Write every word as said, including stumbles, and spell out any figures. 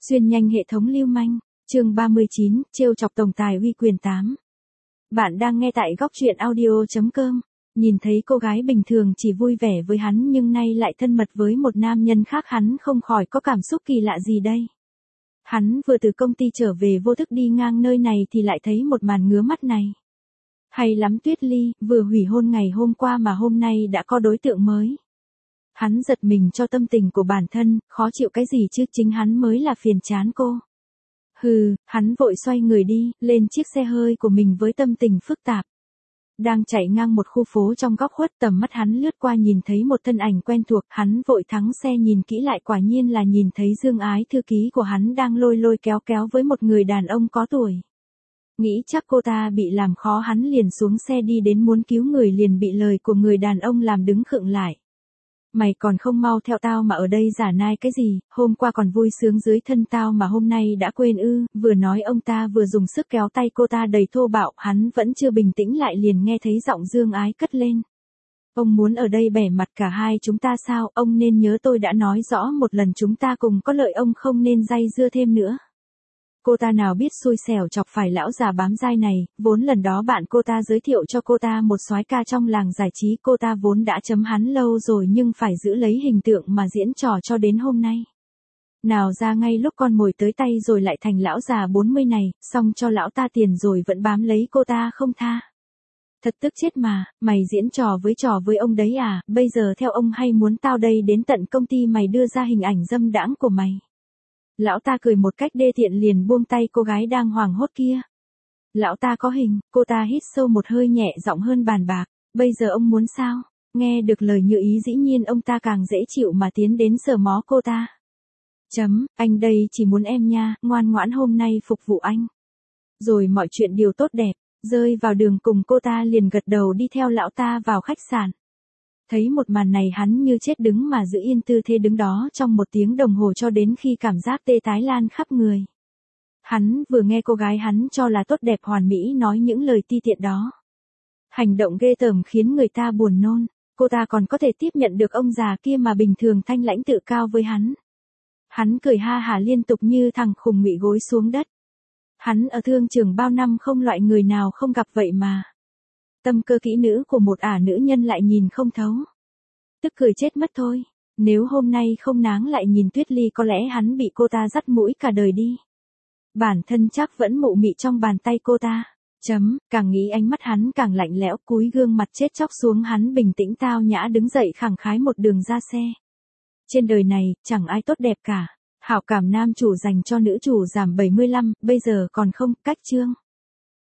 Xuyên nhanh hệ thống lưu manh, chương ba mươi chín, trêu chọc tổng tài uy quyền tám. Bạn đang nghe tại góc truyện audio chấm com. Nhìn thấy cô gái bình thường chỉ vui vẻ với hắn nhưng nay lại thân mật với một nam nhân khác, hắn không khỏi có cảm xúc kỳ lạ gì đây. Hắn vừa từ công ty trở về, vô thức đi ngang nơi này thì lại thấy một màn ngứa mắt này. Hay lắm, Tuyết Ly, vừa hủy hôn ngày hôm qua mà hôm nay đã có đối tượng mới. Hắn giật mình cho tâm tình của bản thân, khó chịu cái gì chứ, chính hắn mới là phiền chán cô. Hừ, hắn vội xoay người đi, lên chiếc xe hơi của mình với tâm tình phức tạp. Đang chạy ngang một khu phố trong góc khuất, tầm mắt hắn lướt qua nhìn thấy một thân ảnh quen thuộc, hắn vội thắng xe nhìn kỹ lại, quả nhiên là nhìn thấy Dương Ái, thư ký của hắn đang lôi lôi kéo kéo với một người đàn ông có tuổi. Nghĩ chắc cô ta bị làm khó, hắn liền xuống xe đi đến muốn cứu người, liền bị lời của người đàn ông làm đứng khựng lại. Mày còn không mau theo tao mà ở đây giả nai cái gì, hôm qua còn vui sướng dưới thân tao mà hôm nay đã quên ư? Vừa nói ông ta vừa dùng sức kéo tay cô ta đầy thô bạo, hắn vẫn chưa bình tĩnh lại liền nghe thấy giọng Dương Ái cất lên. Ông muốn ở đây bẻ mặt cả hai chúng ta sao? Ông nên nhớ tôi đã nói rõ một lần chúng ta cùng có lợi, ông không nên dây dưa thêm nữa. Cô ta nào biết xui xẻo chọc phải lão già bám dai này, vốn lần đó bạn cô ta giới thiệu cho cô ta một soái ca trong làng giải trí, cô ta vốn đã chấm hắn lâu rồi nhưng phải giữ lấy hình tượng mà diễn trò cho đến hôm nay. Nào ra ngay lúc con mồi tới tay rồi lại thành lão già bốn mươi này, xong cho lão ta tiền rồi vẫn bám lấy cô ta không tha. Thật tức chết mà, mày diễn trò với trò với ông đấy à, bây giờ theo ông hay muốn tao đây đến tận công ty mày đưa ra hình ảnh dâm đãng của mày. Lão ta cười một cách đê tiện liền buông tay cô gái đang hoảng hốt kia. Lão ta có hình, cô ta hít sâu một hơi nhẹ giọng hơn bàn bạc, bây giờ ông muốn sao? Nghe được lời như ý dĩ nhiên ông ta càng dễ chịu mà tiến đến sờ mó cô ta. Chấm, anh đây chỉ muốn em nha, ngoan ngoãn hôm nay phục vụ anh. Rồi mọi chuyện đều tốt đẹp, rơi vào đường cùng cô ta liền gật đầu đi theo lão ta vào khách sạn. Thấy một màn này hắn như chết đứng mà giữ yên tư thế đứng đó trong một tiếng đồng hồ cho đến khi cảm giác tê tái lan khắp người. Hắn vừa nghe cô gái hắn cho là tốt đẹp hoàn mỹ nói những lời ti tiện đó. Hành động ghê tởm khiến người ta buồn nôn, cô ta còn có thể tiếp nhận được ông già kia mà bình thường thanh lãnh tự cao với hắn. Hắn cười ha hả liên tục như thằng khùng ngụy gối xuống đất. Hắn ở thương trường bao năm không loại người nào không gặp vậy mà. Tâm cơ kỹ nữ của một ả nữ nhân lại nhìn không thấu. Tức cười chết mất thôi. Nếu hôm nay không náng lại nhìn Tuyết Ly có lẽ hắn bị cô ta dắt mũi cả đời đi. Bản thân chắc vẫn mụ mị trong bàn tay cô ta. Chấm, càng nghĩ ánh mắt hắn càng lạnh lẽo, cúi gương mặt chết chóc xuống, hắn bình tĩnh tao nhã đứng dậy khẳng khái một đường ra xe. Trên đời này, chẳng ai tốt đẹp cả. Hảo cảm nam chủ dành cho nữ chủ giảm bảy mươi lăm, bây giờ còn không, cách chương.